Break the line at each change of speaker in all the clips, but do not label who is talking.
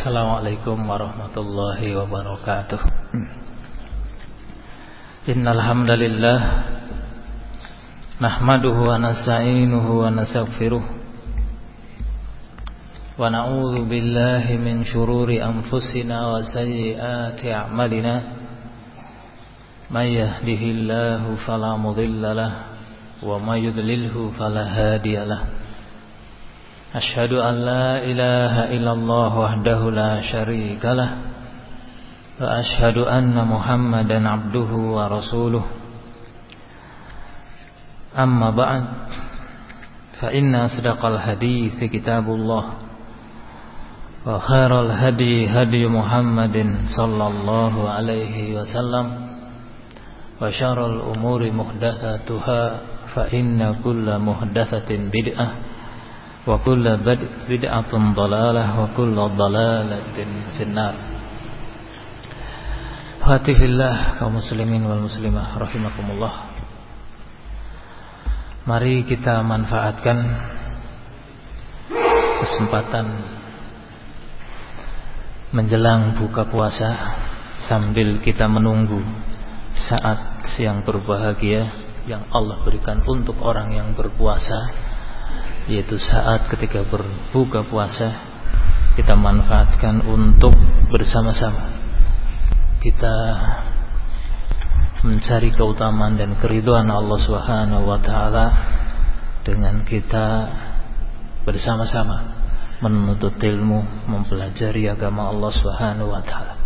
Assalamualaikum warahmatullahi wabarakatuh. Innal hamdalillah nahmaduhu wa nasta'inuhu wa nastaghfiruh wa na'udzu billahi min shururi anfusina wa sayyiati a'malina. May yahdihillahu fala mudilla lahu wa may yudlilhu fala hadiya lahu. Asyhadu an la ilaha illallah wahdahu la syarika lah wa asyhadu anna Muhammadan abduhu wa rasuluh. Amma ba'd, fa inna asdaqal hadithi kitabullah wa khairal hadi hadi Muhammadin sallallahu alaihi wasallam wa syarrul umuri muhdatsatuha fa inna kulla muhdatsatin bid'ah wa kullu bid'atin dhalalah wa kullu dhalalatin finnar. Hatifillah kaum muslimin wal muslimah rahimakumullah. Mari kita manfaatkan kesempatan menjelang buka puasa sambil kita menunggu saat yang berbahagia yang Allah berikan untuk orang yang berpuasa, yaitu saat ketika berbuka puasa. Kita manfaatkan untuk bersama-sama kita mencari keutamaan dan keridhaan Allah Subhanahu wa taala dengan kita bersama-sama menuntut ilmu, mempelajari agama Allah Subhanahu wa taala.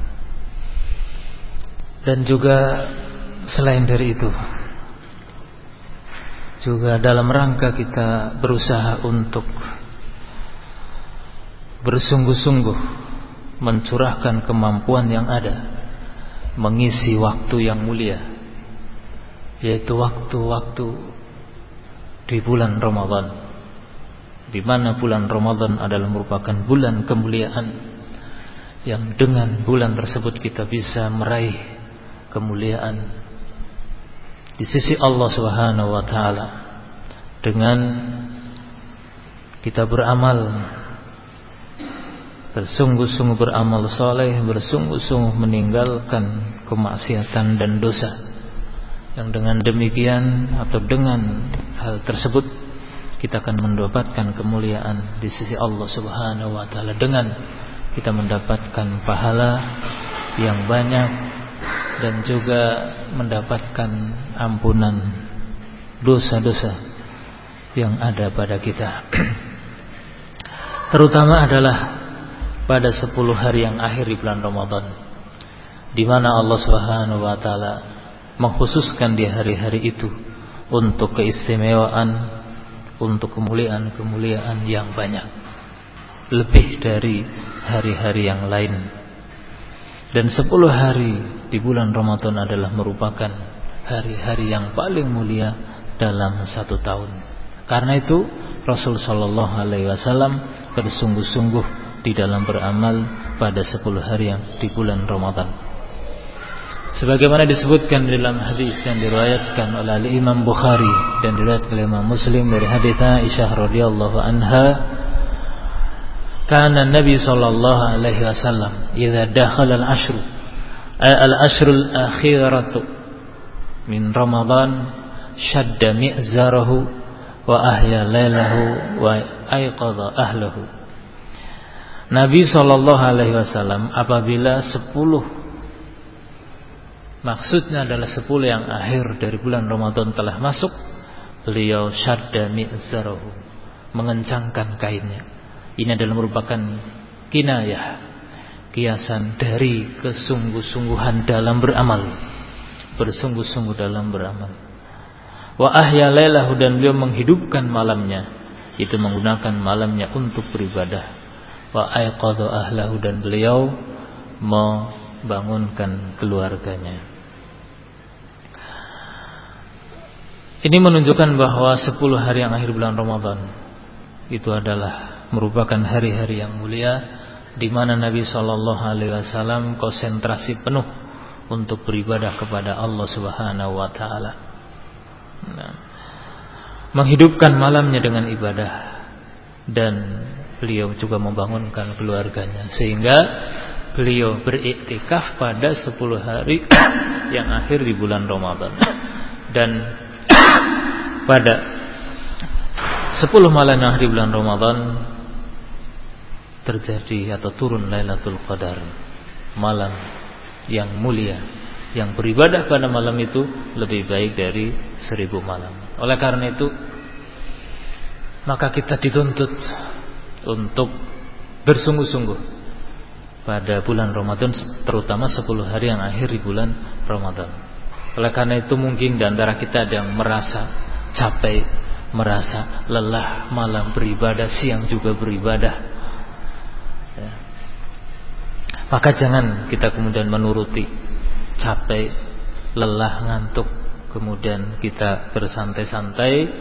Dan juga selain dari itu, juga dalam rangka kita berusaha untuk bersungguh-sungguh mencurahkan kemampuan yang ada, mengisi waktu yang mulia, yaitu waktu-waktu di bulan Ramadan, di mana bulan Ramadan adalah merupakan bulan kemuliaan yang dengan bulan tersebut kita bisa meraih kemuliaan di sisi Allah Subhanahu wa taala dengan kita beramal, bersungguh-sungguh beramal soleh, bersungguh-sungguh meninggalkan kemaksiatan dan dosa. Yang dengan demikian atau dengan hal tersebut kita akan mendapatkan kemuliaan di sisi Allah Subhanahu wa taala dengan kita mendapatkan pahala yang banyak dan juga mendapatkan ampunan dosa-dosa yang ada pada kita. Terutama adalah pada 10 hari yang akhir di bulan Ramadan, di mana Allah Subhanahu wa taala mengkhususkan di hari-hari itu untuk keistimewaan, untuk kemuliaan-kemuliaan yang banyak, lebih dari hari-hari yang lain. Dan 10 hari di bulan Ramadan adalah merupakan hari-hari yang paling mulia dalam 1 tahun. Karena itu Rasul sallallahu alaihi wasallam bersungguh-sungguh di dalam beramal pada 10 hari yang di bulan Ramadan. Sebagaimana disebutkan dalam hadis yang diriwayatkan oleh Imam Bukhari dan diriwayatkan oleh Imam Muslim dari hadis Aisyah radhiyallahu anha, kana Nabi sallallahu alaihi wasallam idza dakhala al-ashrul akhiratu min Ramadan shadda mi'zarahu wa ahya lailahu wa ayqadha ahlahu. Nabi sallallahu alaihi wasallam apabila 10, maksudnya adalah 10 yang akhir dari bulan Ramadan telah masuk, beliau shadda mi'zarahu, mengencangkan kainnya. Ini adalah merupakan kinayah, kiasan dari kesungguh-sungguhan dalam beramal, bersungguh-sungguh dalam beramal. Wa ahya lailahu, dan beliau menghidupkan malamnya, itu menggunakan malamnya untuk beribadah. Wa ayqadha ahlahu, dan beliau membangunkan keluarganya. Ini menunjukkan bahwa 10 hari yang akhir bulan Ramadan itu adalah merupakan hari-hari yang mulia, di mana Nabi sallallahu alaihi wasallam konsentrasi penuh untuk beribadah kepada Allah Subhanahu wa taala. Menghidupkan malamnya dengan ibadah dan beliau juga membangunkan keluarganya, sehingga beliau beriktikaf pada 10 hari yang akhir di bulan Ramadan. Dan pada 10 malam yang akhir di bulan Ramadan terjadi atau turun Lailatul Qadar, malam yang mulia, yang beribadah pada malam itu lebih baik dari 1000 malam. Oleh karena itu, maka kita dituntut untuk bersungguh-sungguh pada bulan Ramadan, terutama 10 hari yang akhir di bulan Ramadan. Oleh karena itu mungkin di antara kita ada yang merasa capek, merasa lelah, malam beribadah, siang juga beribadah, ya. Maka jangan kita kemudian menuruti capek, lelah, ngantuk, kemudian kita bersantai-santai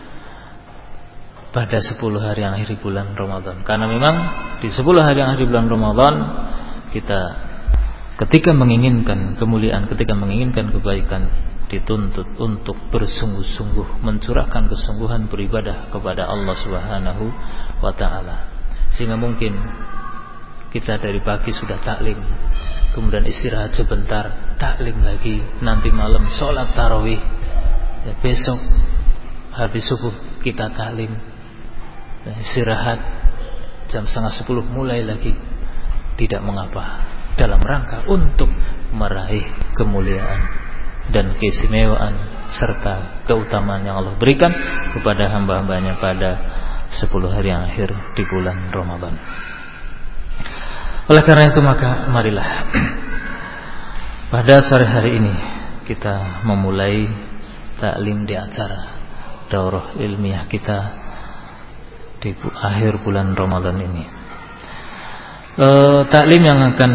pada 10 hari yang akhir bulan Ramadan. Karena memang di 10 hari yang akhir bulan Ramadan, kita ketika menginginkan kemuliaan, ketika menginginkan kebaikan, dituntut untuk bersungguh-sungguh mencurahkan kesungguhan beribadah kepada Allah Subhanahu wa taala. Sehingga mungkin kita dari pagi sudah taklim, kemudian istirahat sebentar, taklim lagi, nanti malam sholat tarawih, ya, besok habis subuh kita taklim, istirahat, jam 9:30 mulai lagi. Tidak mengapa, dalam rangka untuk meraih kemuliaan dan keistimewaan serta keutamaan yang Allah berikan kepada hamba-hambanya pada 10 hari yang akhir di bulan Ramadan. Oleh karena itu, maka marilah pada sore hari ini kita memulai taklim di acara daurah ilmiah kita di akhir bulan Ramadan ini. Taklim yang akan,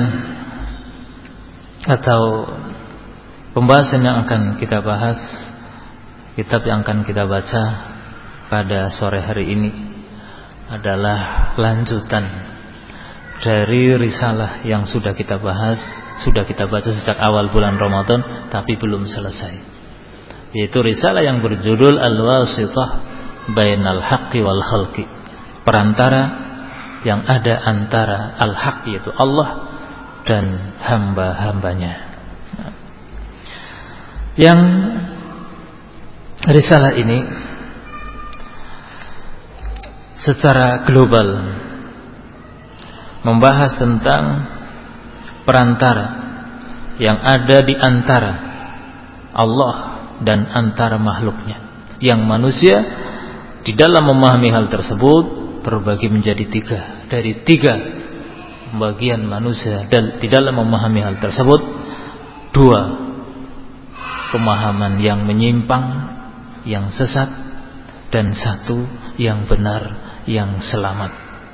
atau pembahasan yang akan kita bahas, kitab yang akan kita baca pada sore hari ini adalah lanjutan dari risalah yang sudah kita bahas, sudah kita baca sejak awal bulan Ramadan tapi belum selesai, yaitu risalah yang berjudul Al-Wasithah Bainal Haqqi wal Khalqi, perantara yang ada antara al-haq, yaitu Allah, dan hamba-hambanya. Yang risalah ini secara global membahas tentang perantara yang ada di antara Allah dan antara makhluknya, yang manusia di dalam memahami hal tersebut terbagi menjadi 3. Dari 3 bagian manusia dan di dalam memahami hal tersebut, 2 pemahaman yang menyimpang, yang sesat, dan 1 yang benar, yang selamat.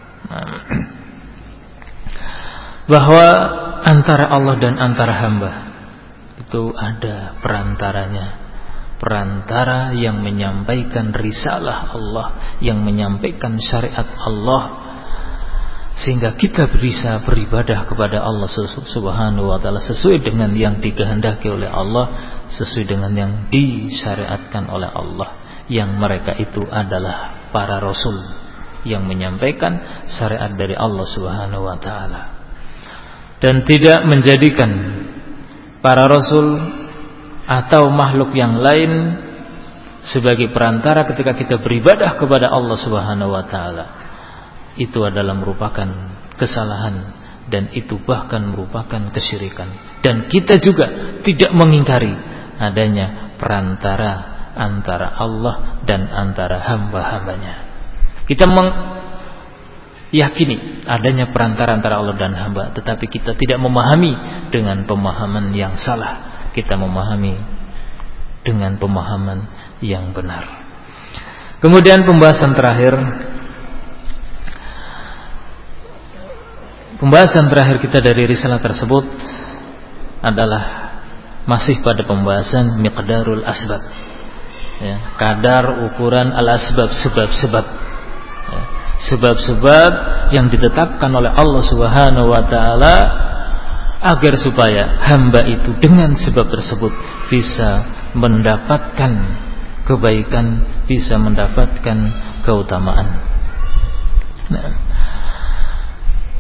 Bahwa antara Allah dan antara hamba itu ada perantaranya, perantara yang menyampaikan risalah Allah, yang menyampaikan syariat Allah, sehingga kita bisa beribadah kepada Allah Subhanahu wa taala sesuai dengan yang dikehendaki oleh Allah, sesuai dengan yang disyariatkan oleh Allah, yang mereka itu adalah para rasul yang menyampaikan syariat dari Allah Subhanahu wa taala, dan tidak menjadikan para rasul atau makhluk yang lain sebagai perantara ketika kita beribadah kepada Allah Subhanahu wa taala. Itu adalah merupakan kesalahan, dan itu bahkan merupakan kesyirikan. Dan kita juga tidak mengingkari adanya perantara antara Allah dan antara hamba-hambanya. Kita meyakini adanya perantara antara Allah dan hamba, tetapi kita tidak memahami dengan pemahaman yang salah. Kita memahami dengan pemahaman yang benar. Kemudian pembahasan terakhir kita dari risalah tersebut adalah masih pada pembahasan miqdarul asbab, ya, kadar ukuran al-asbab, sebab-sebab, ya, sebab-sebab yang ditetapkan oleh Allah Subhanahu wa taala agar supaya hamba itu dengan sebab tersebut bisa mendapatkan kebaikan, bisa mendapatkan keutamaan. Nah,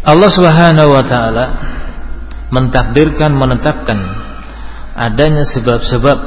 Allah Subhanahu wa taala mentakdirkan, menetapkan adanya sebab-sebab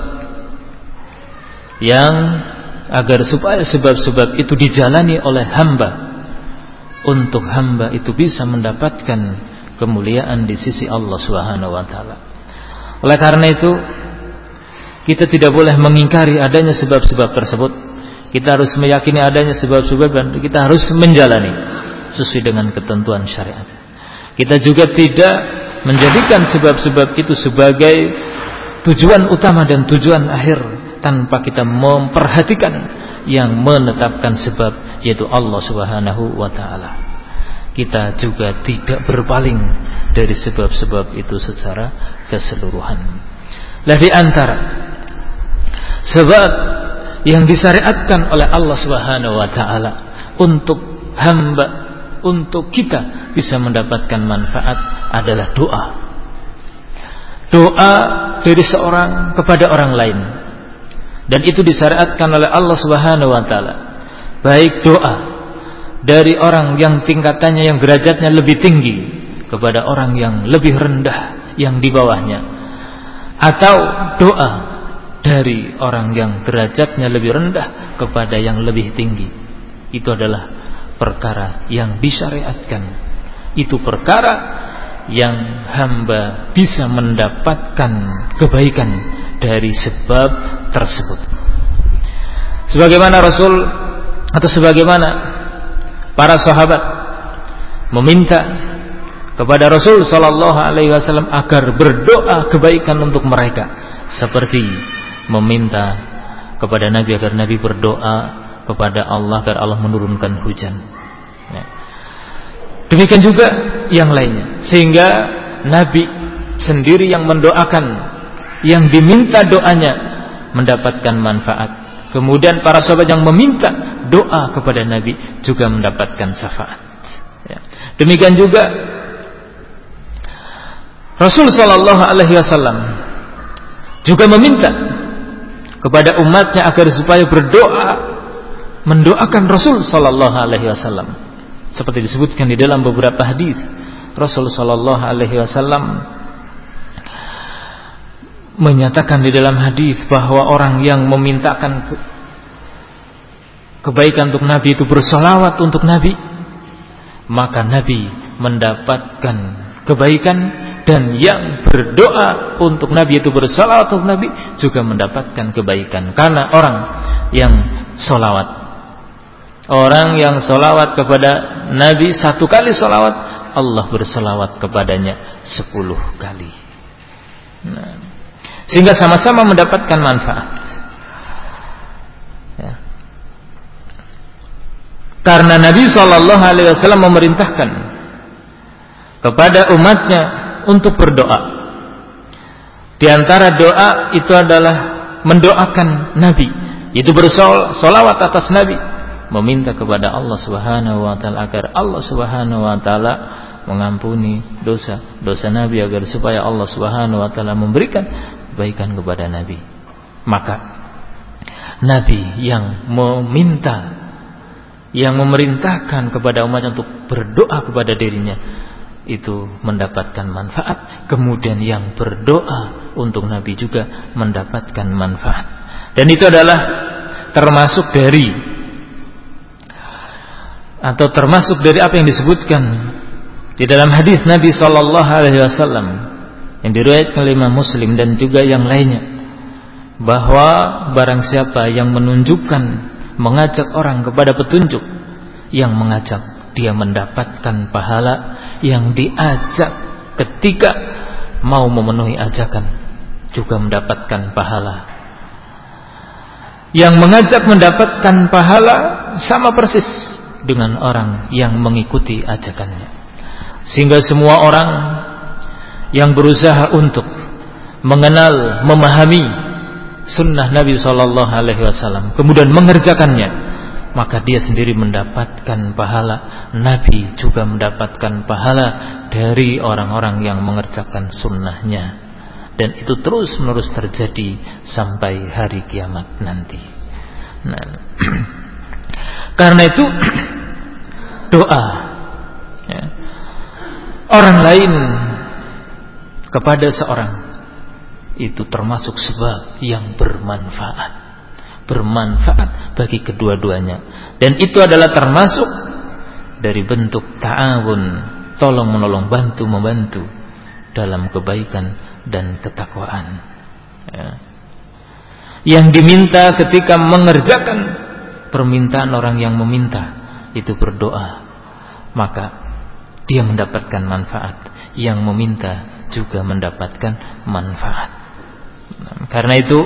yang agar supaya sebab-sebab itu dijalani oleh hamba, untuk hamba itu bisa mendapatkan kemuliaan di sisi Allah Subhanahu wa taala. Oleh karena itu, kita tidak boleh mengingkari adanya sebab-sebab tersebut. Kita harus meyakini adanya sebab-sebab dan kita harus menjalani sesuai dengan ketentuan syariat. Kita juga tidak menjadikan sebab-sebab itu sebagai tujuan utama dan tujuan akhir tanpa kita memperhatikan yang menetapkan sebab, yaitu Allah Subhanahu wa taala. Kita juga tidak berpaling dari sebab-sebab itu secara keseluruhan. Lah di antara sebab yang disyariatkan oleh Allah Subhanahu wa taala untuk hamba, untuk kita bisa mendapatkan manfaat adalah doa. Doa dari seorang kepada orang lain. Dan itu disyariatkan oleh Allah Subhanahu wa taala. Baik doa dari orang yang tingkatannya, yang derajatnya lebih tinggi kepada orang yang lebih rendah, yang di bawahnya, atau doa dari orang yang derajatnya lebih rendah kepada yang lebih tinggi. Itu adalah perkara yang disyariatkan. Itu perkara yang hamba bisa mendapatkan kebaikan dari sebab tersebut. Sebagaimana Rasul atau sebagaimana para sahabat meminta kepada Rasul sallallahu alaihi wasallam agar berdoa kebaikan untuk mereka, seperti meminta kepada Nabi agar Nabi berdoa kepada Allah agar Allah menurunkan hujan. Ya. Demikian juga yang lainnya, sehingga Nabi sendiri yang mendoakan, yang diminta doanya mendapatkan manfaat. Kemudian para sahabat yang meminta doa kepada Nabi juga mendapatkan syafaat. Ya. Demikian juga Rasul sallallahu alaihi wasallam juga meminta kepada umatnya agar supaya berdoa, mendoakan Rasul sallallahu alaihi wasallam. Seperti disebutkan di dalam beberapa hadis, Rasul sallallahu alaihi wasallam menyatakan di dalam hadis bahwa orang yang memintakan kebaikan untuk Nabi itu bersolawat untuk Nabi, maka Nabi mendapatkan kebaikan, dan yang berdoa untuk Nabi itu bersolawat untuk Nabi juga mendapatkan kebaikan. Karena orang yang solawat, orang yang solawat kepada Nabi 1 kali solawat, Allah bersolawat kepadanya 10 kali. Nah, sehingga sama-sama mendapatkan manfaat. Ya. Karena Nabi SAW memerintahkan kepada umatnya untuk berdoa. Di antara doa itu adalah mendoakan Nabi, itu bersolawat atas Nabi, meminta kepada Allah Subhanahu wa taala agar Allah Subhanahu wa taala mengampuni dosa Nabi, agar supaya Allah Subhanahu wa taala memberikan kebaikan kepada Nabi. Maka Nabi yang meminta, yang memerintahkan kepada umatnya untuk berdoa kepada dirinya, itu mendapatkan manfaat. Kemudian yang berdoa untuk Nabi juga mendapatkan manfaat. Dan itu adalah termasuk dari apa yang disebutkan di dalam hadis Nabi sallallahu alaihi wasallam yang diriwayatkan oleh Imam Muslim dan juga yang lainnya, bahwa barang siapa yang menunjukkan, mengajak orang kepada petunjuk, yang mengajak dia mendapatkan pahala, yang diajak ketika mau memenuhi ajakan juga mendapatkan pahala. Yang mengajak mendapatkan pahala sama persis dengan orang yang mengikuti ajakannya. Sehingga semua orang yang berusaha untuk mengenal, memahami sunnah Nabi sallallahu alaihi wasallam, kemudian mengerjakannya, maka dia sendiri mendapatkan pahala. Nabi juga mendapatkan pahala dari orang-orang yang mengerjakan sunnahnya. Dan itu terus menerus terjadi sampai hari kiamat nanti. Nah, karena itu doa, ya, orang lain kepada seorang, itu termasuk sebab yang bermanfaat bagi kedua-duanya, dan itu adalah termasuk dari bentuk ta'awun, tolong menolong, bantu membantu dalam kebaikan dan ketakwaan, ya. Yang diminta ketika mengerjakan permintaan orang yang meminta itu berdoa, maka dia mendapatkan manfaat, yang meminta juga mendapatkan manfaat. Karena itu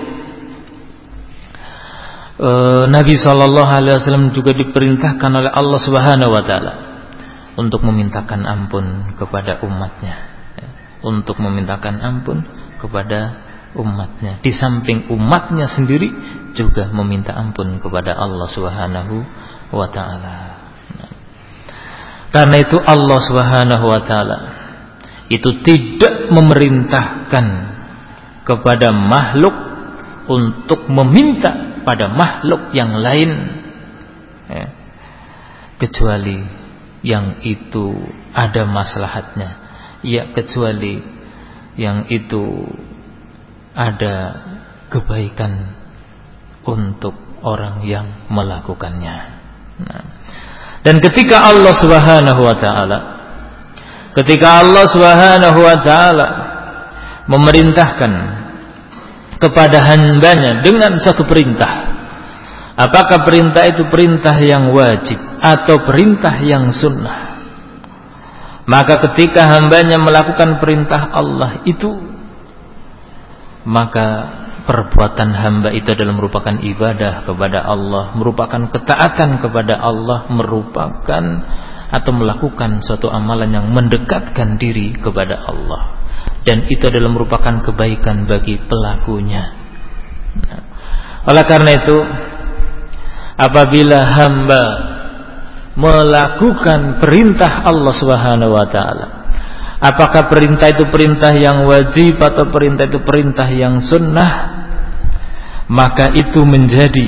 Nabi SAW juga diperintahkan oleh Allah Subhanahu Wa Taala untuk memintakan ampun kepada umatnya, untuk memintakan ampun kepada umatnya. Di samping umatnya sendiri juga meminta ampun kepada Allah Subhanahu Wa Taala. Karena itu Allah Subhanahu Wa Taala itu tidak memerintahkan kepada makhluk untuk meminta pada makhluk yang lain, ya, kecuali yang itu ada maslahatnya, ya, kecuali yang itu ada kebaikan untuk orang yang melakukannya. Nah, dan ketika Allah Subhanahu Wa Taala memerintahkan kepada hambanya dengan satu perintah, apakah perintah itu perintah yang wajib atau perintah yang sunnah, maka ketika hambanya melakukan perintah Allah itu, maka perbuatan hamba itu adalah merupakan ibadah kepada Allah, merupakan ketaatan kepada Allah, merupakan atau melakukan suatu amalan yang mendekatkan diri kepada Allah, dan itu adalah merupakan kebaikan bagi pelakunya. Nah, oleh karena itu, apabila hamba melakukan perintah Allah Subhanahu Wa Taala, apakah perintah itu perintah yang wajib atau perintah itu perintah yang sunnah, maka itu menjadi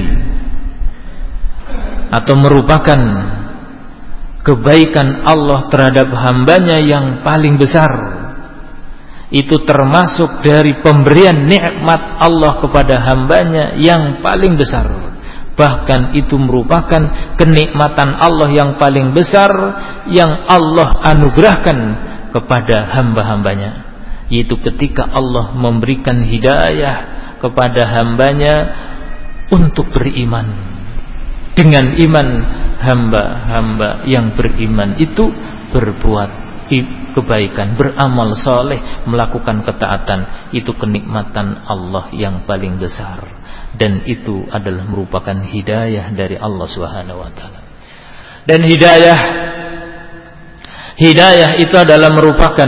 atau merupakan kebaikan Allah terhadap hambanya yang paling besar. Itu termasuk dari pemberian nikmat Allah kepada hambanya yang paling besar. Bahkan itu merupakan kenikmatan Allah yang paling besar yang Allah anugerahkan kepada hamba-hambanya, yaitu ketika Allah memberikan hidayah kepada hambanya untuk beriman. Dengan iman, hamba-hamba yang beriman itu berbuat kebaikan, beramal soleh, melakukan ketaatan. Itu kenikmatan Allah yang paling besar, dan itu adalah merupakan hidayah dari Allah Subhanahu Wa Taala. Dan hidayah itu adalah merupakan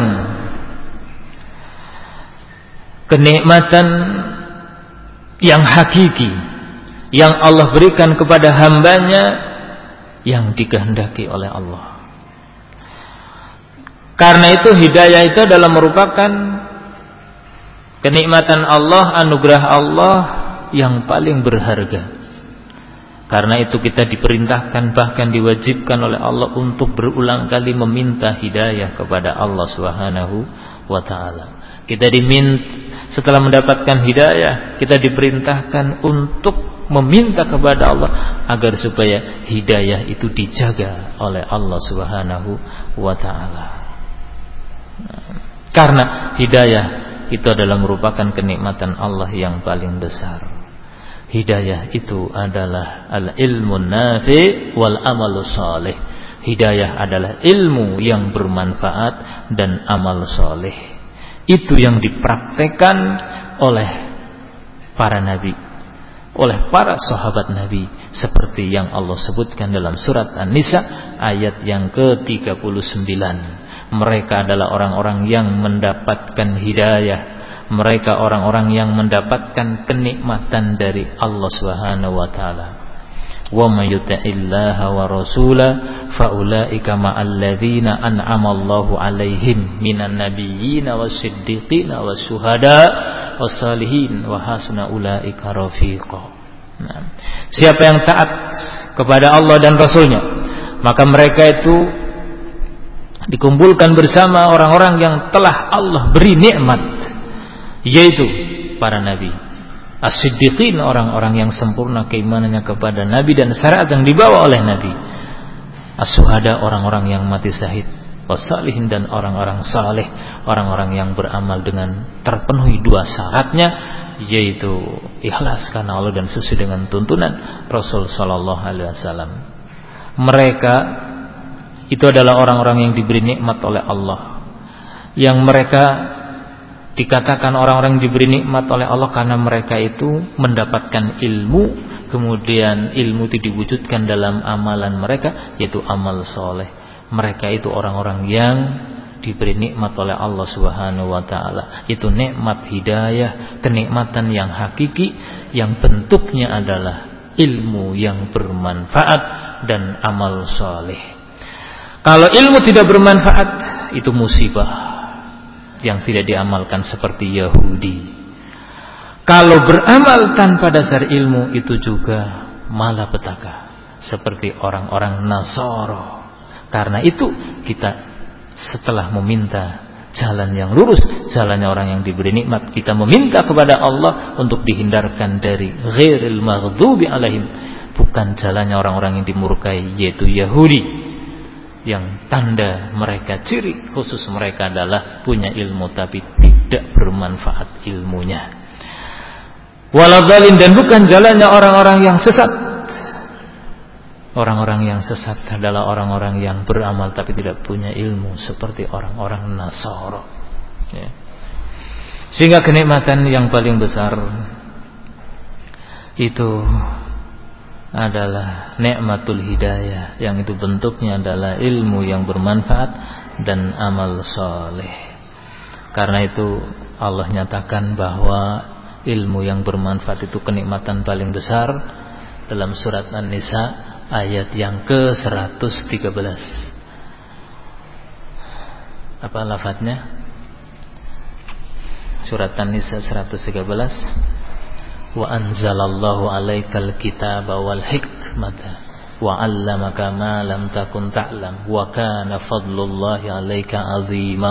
kenikmatan yang hakiki yang Allah berikan kepada hambanya yang dikehendaki oleh Allah. Karena itu hidayah itu adalah merupakan kenikmatan Allah, anugerah Allah yang paling berharga. Karena itu kita diperintahkan, bahkan diwajibkan oleh Allah untuk berulang kali meminta hidayah kepada Allah Subhanahu Wa Taala. Kita setelah mendapatkan hidayah, kita diperintahkan untuk meminta kepada Allah agar supaya hidayah itu dijaga oleh Allah Subhanahu Wa Taala. Karena hidayah itu adalah merupakan kenikmatan Allah yang paling besar. Hidayah itu adalah al-ilmun nafi' wal amalu salih. Hidayah adalah ilmu yang bermanfaat dan amal saleh. Itu yang dipraktekkan oleh para nabi, oleh para sahabat Nabi, seperti yang Allah sebutkan dalam surat An-Nisa ayat yang ke-39. Mereka adalah orang-orang yang mendapatkan hidayah, mereka orang-orang yang mendapatkan kenikmatan dari Allah Subhanahu Wa Taala. Wa may yuti'illaha wa rasula fa ulaika ma'al ladzina an'ama Allahu 'alaihim minan nabiyyin was-siddiqin was-syuhada' was-salihin wa hasuna ulaika rafiqa. Nah, siapa yang taat kepada Allah dan Rasulnya, maka mereka itu dikumpulkan bersama orang-orang yang telah Allah beri nikmat, yaitu para nabi, as-siddiqin, orang-orang yang sempurna keimanannya kepada nabi dan syariat yang dibawa oleh nabi, as-syuhada, orang-orang yang mati syahid, was-salihin, dan orang-orang saleh, orang-orang yang beramal dengan terpenuhi dua syaratnya, yaitu ikhlas karena Allah dan sesuai dengan tuntunan Rasul sallallahu alaihi wasallam. Mereka itu adalah orang-orang yang diberi nikmat oleh Allah, yang mereka dikatakan orang-orang yang diberi nikmat oleh Allah karena mereka itu mendapatkan ilmu, kemudian ilmu itu diwujudkan dalam amalan mereka, yaitu amal soleh. Mereka itu orang-orang yang diberi nikmat oleh Allah Subhanahu wa taala. Itu nikmat hidayah, kenikmatan yang hakiki, yang bentuknya adalah ilmu yang bermanfaat dan amal soleh. Kalau ilmu tidak bermanfaat, itu musibah yang tidak diamalkan seperti Yahudi. Kalau beramal tanpa dasar ilmu, itu juga malapetaka seperti orang-orang Nasara. Karena itu kita setelah meminta jalan yang lurus, jalannya orang yang diberi nikmat, kita meminta kepada Allah untuk dihindarkan dari ghairil maghdubi alaihim, bukan jalannya orang-orang yang dimurkai, yaitu Yahudi, yang tanda mereka, ciri khusus mereka adalah punya ilmu tapi tidak bermanfaat ilmunya. Waladhalin, dan bukan jalannya orang-orang yang sesat. Orang-orang yang sesat adalah orang-orang yang beramal tapi tidak punya ilmu, seperti orang-orang Nasara. Ya. Sehingga kenikmatan yang paling besar itu adalah nikmatul hidayah, yang itu bentuknya adalah ilmu yang bermanfaat dan amal soleh. Karena itu Allah nyatakan bahwa ilmu yang bermanfaat itu kenikmatan paling besar dalam surat An-Nisa ayat yang ke-113. Apa lafadznya? Surat An-Nisa 113. Wa anzalallahu 'alaikal kitaba wal hikmata wa 'allamaka ma lam takun ta'lam wa kana fadlullahi 'alaika 'azima.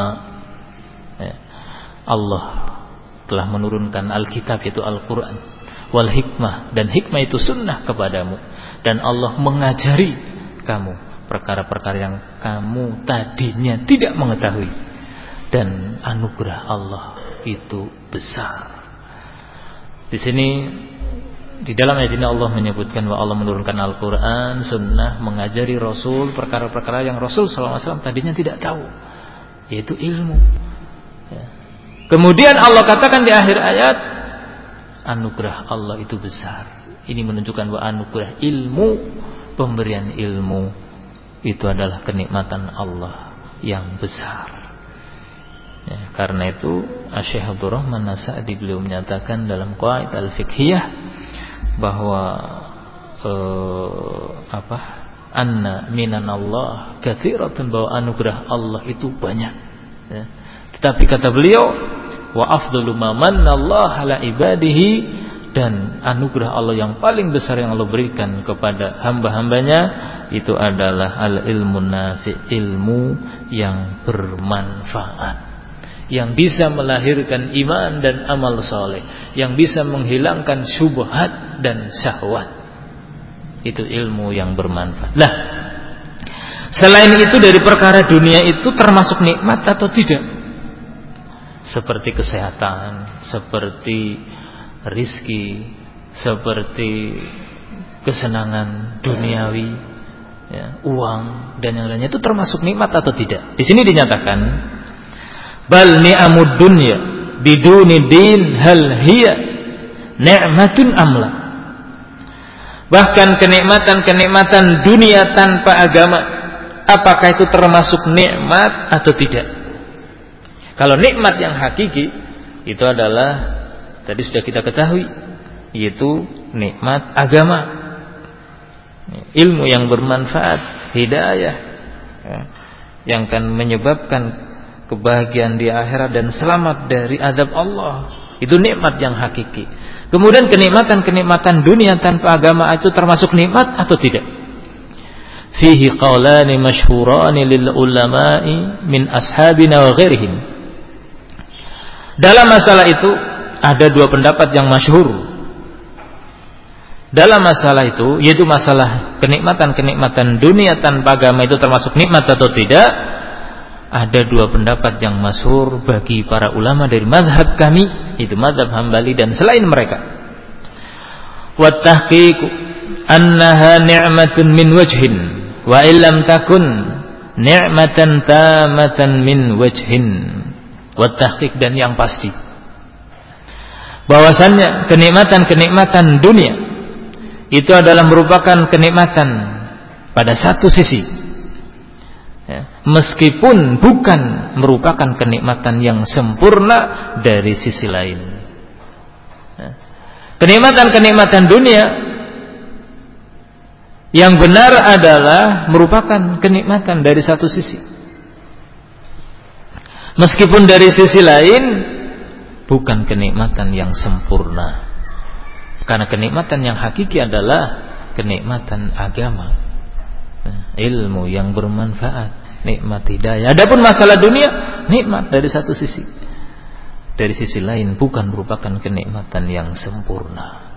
Allah telah menurunkan Alkitab, yaitu Al-Quran, wal hikmah, dan hikmah itu sunnah kepadamu, dan Allah mengajari kamu perkara-perkara yang kamu tadinya tidak mengetahui, dan anugerah Allah itu besar. Di sini, di dalam ayat ini Allah menyebutkan bahwa Allah menurunkan Al-Quran, sunnah, mengajari Rasul perkara-perkara yang Rasul SAW tadinya tidak tahu, yaitu ilmu. Ya. Kemudian Allah katakan di akhir ayat, anugerah Allah itu besar. Ini menunjukkan bahwa anugerah ilmu, pemberian ilmu, itu adalah kenikmatan Allah yang besar. Ya, karena itu Syekh Abdul Rahman As-Sa'di beliau menyatakan dalam Qawaid Al-Fiqhiyah bahwa anna minanallah katsiratun, bahwa anugerah Allah itu banyak. Ya. Tetapi kata beliau, wa afdalu ma manallahu ala ibadihi, dan anugerah Allah yang paling besar yang Allah berikan kepada hamba-hambanya itu adalah al-ilmu nafi', ilmu yang bermanfaat, yang bisa melahirkan iman dan amal soleh, yang bisa menghilangkan syubhat dan syahwat. Itu ilmu yang bermanfaat. Lah, selain itu dari perkara dunia itu termasuk nikmat atau tidak? Seperti kesehatan, seperti rizki, seperti kesenangan duniawi, ya, uang dan yang lainnya, itu termasuk nikmat atau tidak? Di sini dinyatakan, bal ni'amud dunya biduni din hal hiya ni'matun amla. Bahkan kenikmatan-kenikmatan dunia tanpa agama, apakah itu termasuk nikmat atau tidak? Kalau nikmat yang hakiki itu adalah tadi sudah kita ketahui, yaitu nikmat agama, ilmu yang bermanfaat, hidayah, ya, yang akan menyebabkan kebahagiaan di akhirat dan selamat dari azab Allah. Itu nikmat yang hakiki. Kemudian kenikmatan-kenikmatan dunia tanpa agama itu termasuk nikmat atau tidak? fihi qawlani masyhurani lil ulama'i min ashabina wa ghairihim. Dalam masalah itu ada dua pendapat yang masyhur. Dalam masalah itu, yaitu masalah kenikmatan-kenikmatan dunia tanpa agama itu termasuk nikmat atau tidak, ada dua pendapat yang masyhur bagi para ulama dari mazhab kami, yaitu mazhab Hambali dan selain mereka. Wa tahqiqu annaha ni'matun min wajhin wa illam takun ni'matan tamatan min wajhin. Wa tahqiq, dan yang pasti bahwasannya kenikmatan-kenikmatan dunia itu adalah merupakan kenikmatan pada satu sisi, ya, meskipun bukan merupakan kenikmatan yang sempurna dari sisi lain. Ya. Kenikmatan-kenikmatan dunia yang benar adalah merupakan kenikmatan dari satu sisi, meskipun dari sisi lain bukan kenikmatan yang sempurna. Karena kenikmatan yang hakiki adalah kenikmatan agama, ilmu yang bermanfaat, nikmat hidayah. Adapun masalah dunia, nikmat dari satu sisi, dari sisi lain bukan merupakan kenikmatan yang sempurna.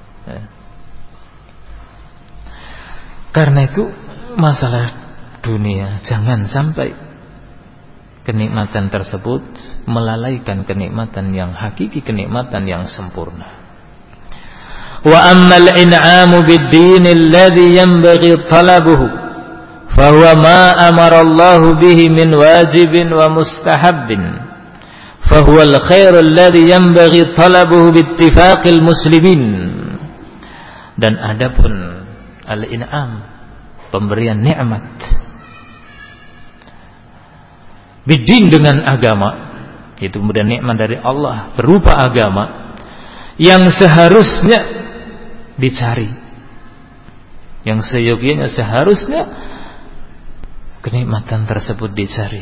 Karena itu masalah dunia, jangan sampai kenikmatan tersebut melalaikan kenikmatan yang hakiki, kenikmatan yang sempurna. Wa ammal in'amu bid-din alladhi yanbaghi talabuhu fa huwa ma amara Allah bihi min wajibin wa mustahabbin fa huwa al-khair alladhi yanbaghi talabuhu biittifaqil muslimin. Dan adapun al-in'am, pemberian nikmat bid-din, dengan agama, itu kemudian nikmat dari Allah berupa agama yang seharusnya dicari, yang seyogianya seharusnya kenikmatan tersebut dicari.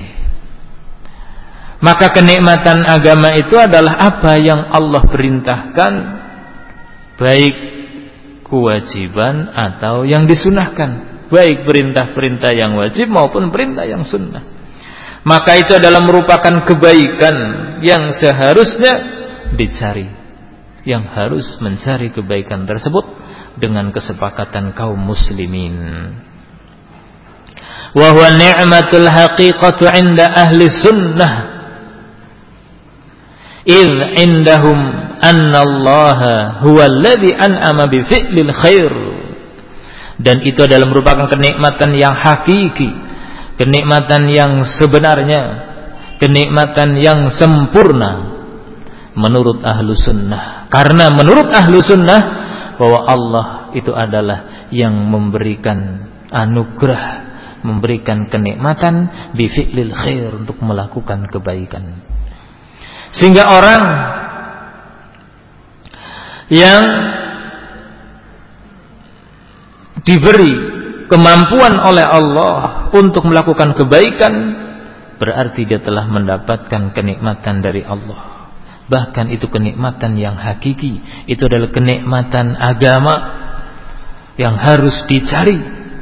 Maka kenikmatan agama itu adalah apa yang Allah perintahkan, baik kewajiban atau yang disunahkan, baik perintah-perintah yang wajib maupun perintah yang sunnah. Maka itu adalah merupakan kebaikan yang seharusnya dicari, yang harus mencari kebaikan tersebut dengan kesepakatan kaum muslimin. Wa huwa ni'matul haqiqatu 'inda ahli sunnah idh 'indahum anna Allah huwa alladhi an'ama bi fi'lil khair. Dan itu adalah merupakan kenikmatan yang hakiki, kenikmatan yang sebenarnya, kenikmatan yang sempurna menurut ahlu sunnah. Karena menurut ahlu sunnah bahwa Allah itu adalah yang memberikan anugerah, memberikan kenikmatan bi fi'lil khair, untuk melakukan kebaikan. Sehingga orang yang diberi kemampuan oleh Allah untuk melakukan kebaikan, berarti dia telah mendapatkan kenikmatan dari Allah. Bahkan itu kenikmatan yang hakiki, itu adalah kenikmatan agama yang harus dicari.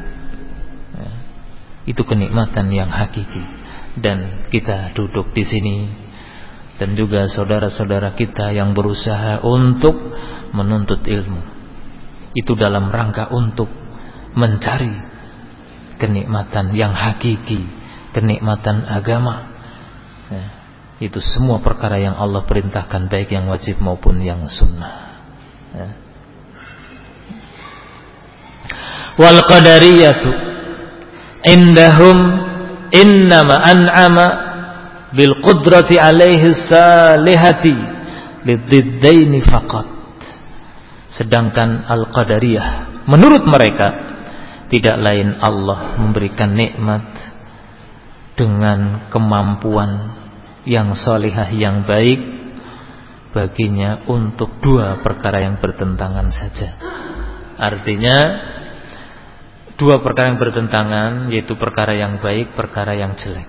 Itu kenikmatan yang hakiki. Dan kita duduk di sini, dan juga saudara-saudara kita yang berusaha untuk menuntut ilmu, itu dalam rangka untuk mencari kenikmatan yang hakiki, kenikmatan agama. Itu semua perkara yang Allah perintahkan, baik yang wajib maupun yang sunnah. Wal qadariyatu indahum innama an'ama bil qudrati alaihi salihati lididdaini faqat. Sedangkan al qadariyah, menurut mereka, tidak lain Allah memberikan nikmat dengan kemampuan yang salihah, yang baik baginya untuk dua perkara yang bertentangan saja. Artinya dua perkara yang bertentangan, yaitu perkara yang baik, perkara yang jelek,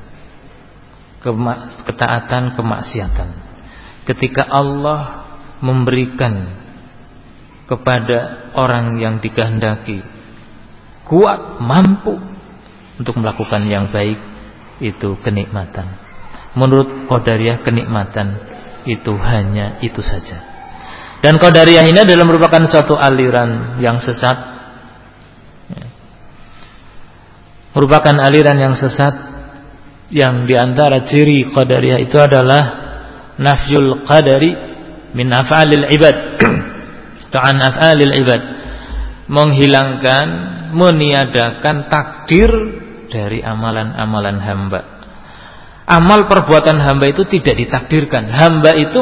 ketaatan, kemaksiatan. Ketika Allah memberikan kepada orang yang dikehendaki kuat, mampu untuk melakukan yang baik itu kenikmatan. Menurut Qadariyah kenikmatan itu hanya itu saja. Dan Qadariyah ini adalah merupakan suatu aliran yang sesat, merupakan aliran yang sesat yang diantara ciri Qadariyah itu adalah nafyul qadari min af'alil ibad ta'an af'alil ibad, menghilangkan, meniadakan takdir dari amalan-amalan hamba. Amal perbuatan hamba itu tidak ditakdirkan. Hamba itu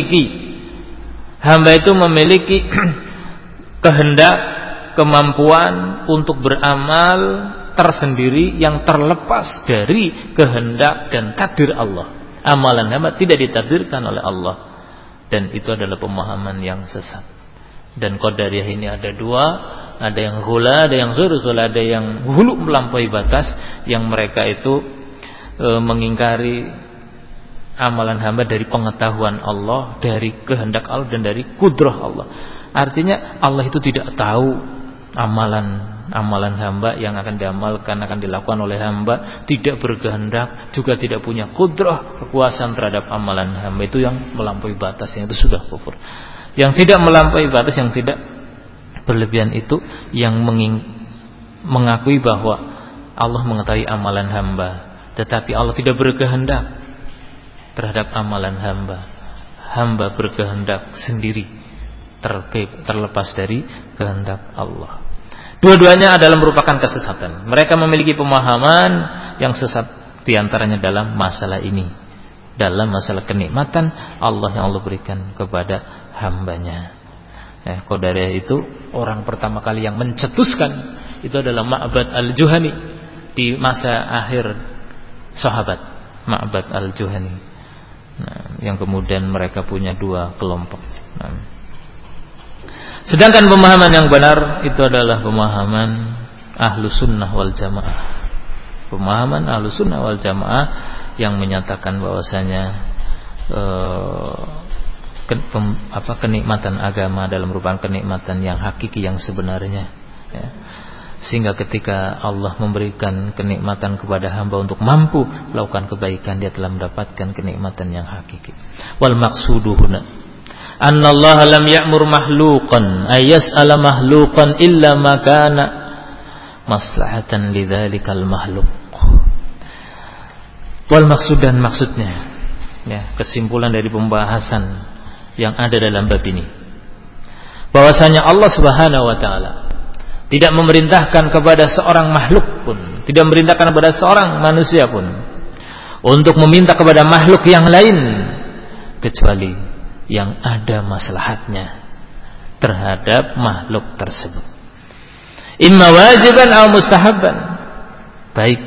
memiliki kehendak, kemampuan untuk beramal tersendiri yang terlepas dari kehendak dan takdir Allah. Amalan hamba tidak ditakdirkan oleh Allah, dan itu adalah pemahaman yang sesat. Dan Qadariyah ini ada dua, ada yang ghula, ada yang ghairu ghula, ada yang hulu melampaui batas, yang mereka itu mengingkari amalan hamba dari pengetahuan Allah, dari kehendak Allah, dan dari kudrah Allah. Artinya Allah itu tidak tahu amalan hamba yang akan diamalkan, akan dilakukan oleh hamba, tidak berkehendak, juga tidak punya kudrah, kekuasaan terhadap amalan hamba. Itu yang melampaui batas, yang itu sudah kufur. Yang tidak melampaui batas, yang tidak berlebihan itu yang mengakui bahwa Allah mengetahui amalan hamba, tetapi Allah tidak berkehendak terhadap amalan hamba. Hamba berkehendak sendiri, terlepas dari kehendak Allah. Dua-duanya adalah merupakan kesesatan. Mereka memiliki pemahaman yang sesat diantaranya dalam masalah ini, dalam masalah kenikmatan Allah yang Allah berikan kepada hambanya. Qadariyah itu orang pertama kali yang mencetuskan itu adalah Ma'bad al-Juhani di masa akhir sahabat, Ma'bad al-Juhani. Yang kemudian mereka punya dua kelompok. Sedangkan pemahaman yang benar itu adalah pemahaman Ahlus Sunnah wal Jamaah. Pemahaman Ahlus Sunnah wal Jamaah yang menyatakan bahwasanya kenikmatan agama adalah merupakan kenikmatan yang hakiki, yang sebenarnya, ya. Sehingga ketika Allah memberikan kenikmatan kepada hamba untuk mampu melakukan kebaikan, dia telah mendapatkan kenikmatan yang hakiki. Wal maqsudu huna anna Allah lam ya'mur mahluqan ayas'ala mahluqan illa ma kana maslahatan lidzalikal mahluq. Wal maksud, dan maksudnya, ya, kesimpulan dari pembahasan yang ada dalam bab ini, bahwasanya Allah Subhanahu wa taala tidak memerintahkan kepada seorang makhluk pun, tidak memerintahkan kepada seorang manusia pun untuk meminta kepada makhluk yang lain kecuali yang ada maslahatnya terhadap makhluk tersebut. Imma wajiban atau mustahabban, baik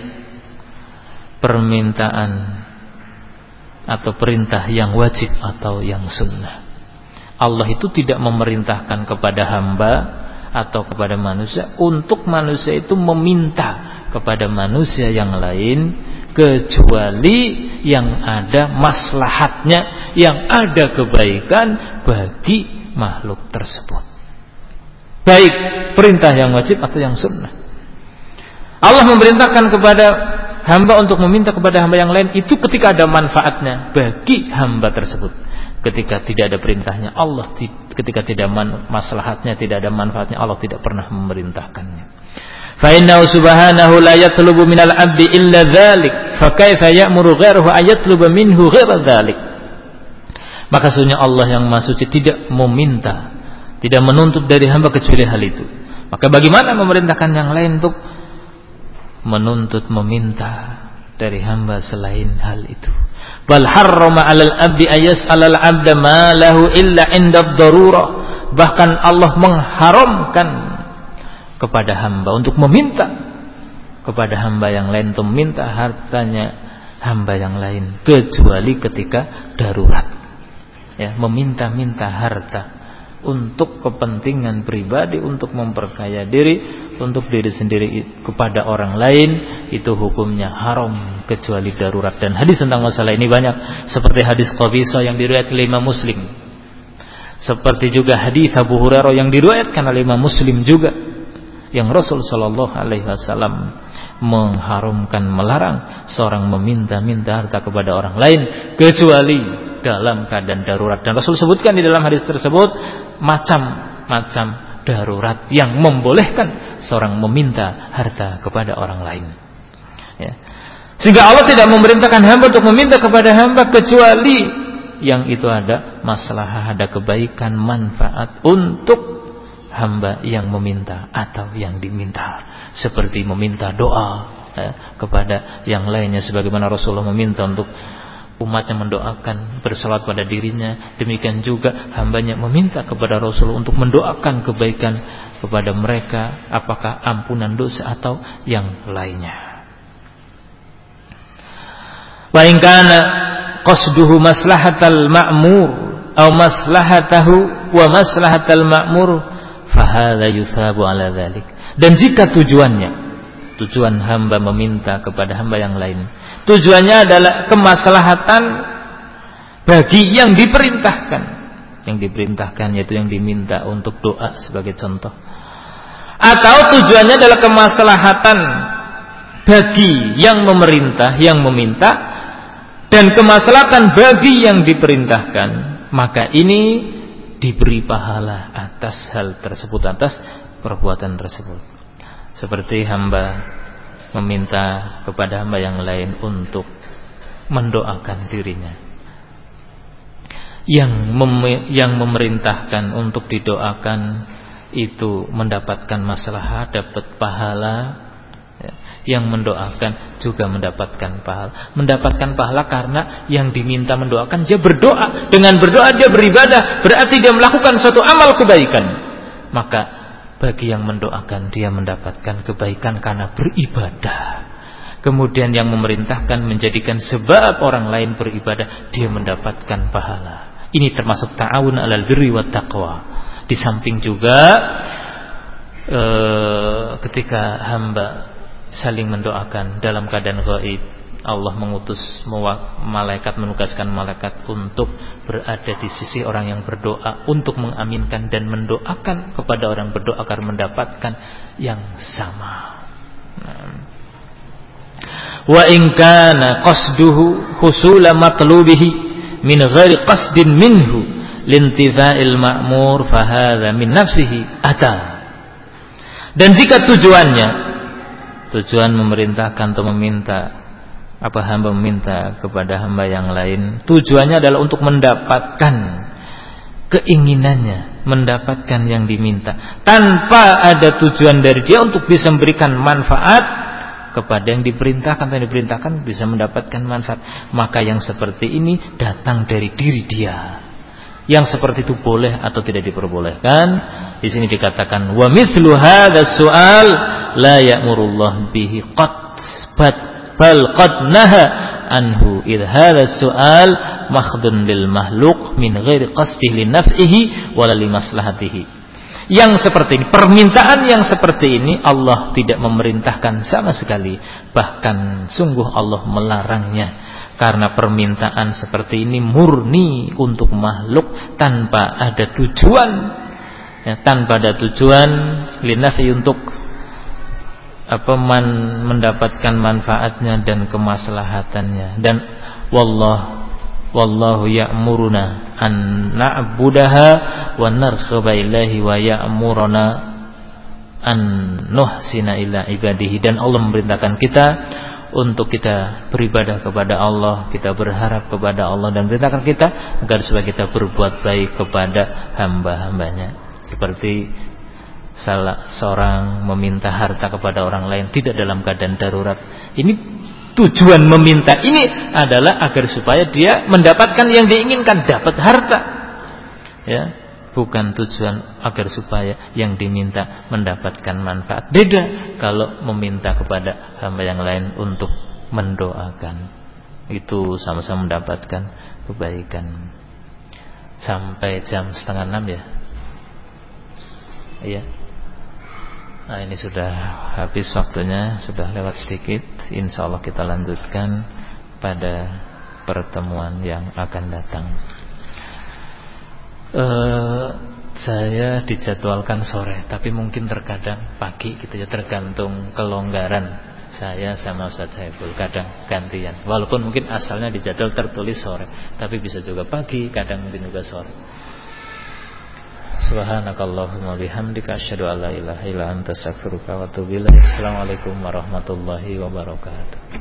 permintaan atau perintah yang wajib atau yang sunnah. Allah itu tidak memerintahkan kepada hamba atau kepada manusia untuk manusia itu meminta kepada manusia yang lain kecuali yang ada maslahatnya, yang ada kebaikan bagi makhluk tersebut, baik perintah yang wajib atau yang sunnah. Allah memerintahkan kepada hamba untuk meminta kepada hamba yang lain itu ketika ada manfaatnya bagi hamba tersebut. Ketika tidak ada perintahnya Allah, ketika tidak maslahatnya, tidak ada manfaatnya, Allah tidak pernah memerintahkannya. Fa innahu subhanahu la yatlubu minal 'abdi illa dzalik, fa kaifa ya'muru ghairahu ayatluba minhu ghaira dzalik. Maka sesungguhnya Allah yang Maha Suci tidak meminta, tidak menuntut dari hamba kecuali hal itu. Maka bagaimana memerintahkan yang lain untuk menuntut, meminta dari hamba selain hal itu? Bal harrama 'alal 'abdi ayas'alal 'abda ma lahu illa 'inda ad-darurah. Bahkan Allah mengharamkan kepada hamba untuk meminta kepada hamba yang lain, untuk meminta hartanya hamba yang lain kecuali ketika darurat. Ya, meminta-minta harta untuk kepentingan pribadi, untuk memperkaya diri, untuk diri sendiri kepada orang lain, itu hukumnya haram kecuali darurat. Dan hadis tentang masalah ini banyak, seperti hadis Qabisah yang diriwayatkan oleh Imam Muslim, seperti juga hadis Abu Hurairah yang diriwayatkan oleh Imam Muslim juga, yang Rasul sallallahu alaihi wasallam mengharumkan, melarang seorang meminta-minta harta kepada orang lain kecuali dalam keadaan darurat. Dan Rasul sebutkan di dalam hadis tersebut macam-macam darurat yang membolehkan seorang meminta harta kepada orang lain. Ya. Sehingga Allah tidak memerintahkan hamba untuk meminta kepada hamba kecuali yang itu ada maslahah, ada kebaikan, manfaat untuk hamba yang meminta atau yang diminta. Seperti meminta doa kepada yang lainnya, sebagaimana Rasulullah meminta untuk umatnya mendoakan, bersalawat pada dirinya. Demikian juga hambanya meminta kepada Rasulullah untuk mendoakan kebaikan kepada mereka, apakah ampunan dosa atau yang lainnya. Wa in kana qasduhu maslahatal ma'mur atau maslahatahu wa maslahatal ma'mur fahadha yusabu ala dzalik. Dan jika tujuan hamba meminta kepada hamba yang lain, tujuannya adalah kemaslahatan bagi yang diperintahkan. Yang diperintahkan yaitu yang diminta untuk doa sebagai contoh. Atau tujuannya adalah kemaslahatan bagi yang memerintah, yang meminta, dan kemaslahatan bagi yang diperintahkan, maka ini diberi pahala atas hal tersebut, atas perbuatan tersebut. Seperti hamba meminta kepada hamba yang lain untuk mendoakan dirinya, yang memerintahkan untuk didoakan itu mendapatkan maslahat, dapat pahala. Yang mendoakan juga mendapatkan pahala. Mendapatkan pahala karena yang diminta mendoakan dia berdoa. Dengan berdoa dia beribadah, berarti dia melakukan suatu amal kebaikan. Maka bagi yang mendoakan dia mendapatkan kebaikan karena beribadah. Kemudian yang memerintahkan menjadikan sebab orang lain beribadah, dia mendapatkan pahala. Ini termasuk ta'awun 'alal birri wat taqwa. Di samping juga ketika hamba saling mendoakan dalam keadaan gaib, Allah mengutus malaikat, menugaskan malaikat untuk berada di sisi orang yang berdoa, untuk mengaminkan dan mendoakan kepada orang berdoa agar mendapatkan yang sama. Wa in kana qasduhu husula matlubihi min ghairi qasdin minhu lintifa'il ma'mur fahadha min nafsihi ata. Dan jika tujuan memerintahkan atau meminta, hamba meminta kepada hamba yang lain, tujuannya adalah untuk mendapatkan keinginannya, mendapatkan yang diminta, tanpa ada tujuan dari dia untuk bisa memberikan manfaat kepada yang diperintahkan bisa mendapatkan manfaat, maka yang seperti ini datang dari diri dia. Yang seperti itu boleh atau tidak diperbolehkan. Di sini dikatakan wa mithlu hadzal su'al la ya'murullah bihi bal qad naha anhu idh hadzal su'al makhdun lil mahluq min ghairi qasdihi li naf'ihi wala li maslahatihi. Yang seperti ini, permintaan yang seperti ini Allah tidak memerintahkan sama sekali, bahkan sungguh Allah melarangnya. Karena permintaan seperti ini murni untuk makhluk tanpa ada tujuan, linafi untuk mendapatkan manfaatnya dan kemaslahatannya. Dan wallahu ya'muruna an na'budaha wa narghaba ilaihi wa ya'muruna an nuhsina ila ibadihi. Dan Allah memerintahkan kita untuk kita beribadah kepada Allah, kita berharap kepada Allah, dan perintahkan kita agar supaya kita berbuat baik kepada hamba-hambanya. Seperti seorang meminta harta kepada orang lain tidak dalam keadaan darurat. Ini tujuan meminta ini adalah agar supaya dia mendapatkan yang diinginkan, dapat harta. Ya, bukan tujuan agar supaya yang diminta mendapatkan manfaat. Beda kalau meminta kepada hamba yang lain untuk mendoakan, itu sama-sama mendapatkan kebaikan. Sampai jam 5:30 ya. Iya. Nah, ini sudah habis waktunya, sudah lewat sedikit. Insyaallah kita lanjutkan pada pertemuan yang akan datang. Saya dijadwalkan sore, tapi mungkin terkadang pagi gitu ya, tergantung kelonggaran saya sama Ustaz Saiful. Kadang gantian, walaupun mungkin asalnya di jadwal tertulis sore, tapi bisa juga pagi, kadang mungkin juga sore. Subhanakallahumma bihamdika asyhadu an la ilaha illa anta astaghfiruka wa atubu ilaik. Assalamualaikum warahmatullahi wabarakatuh.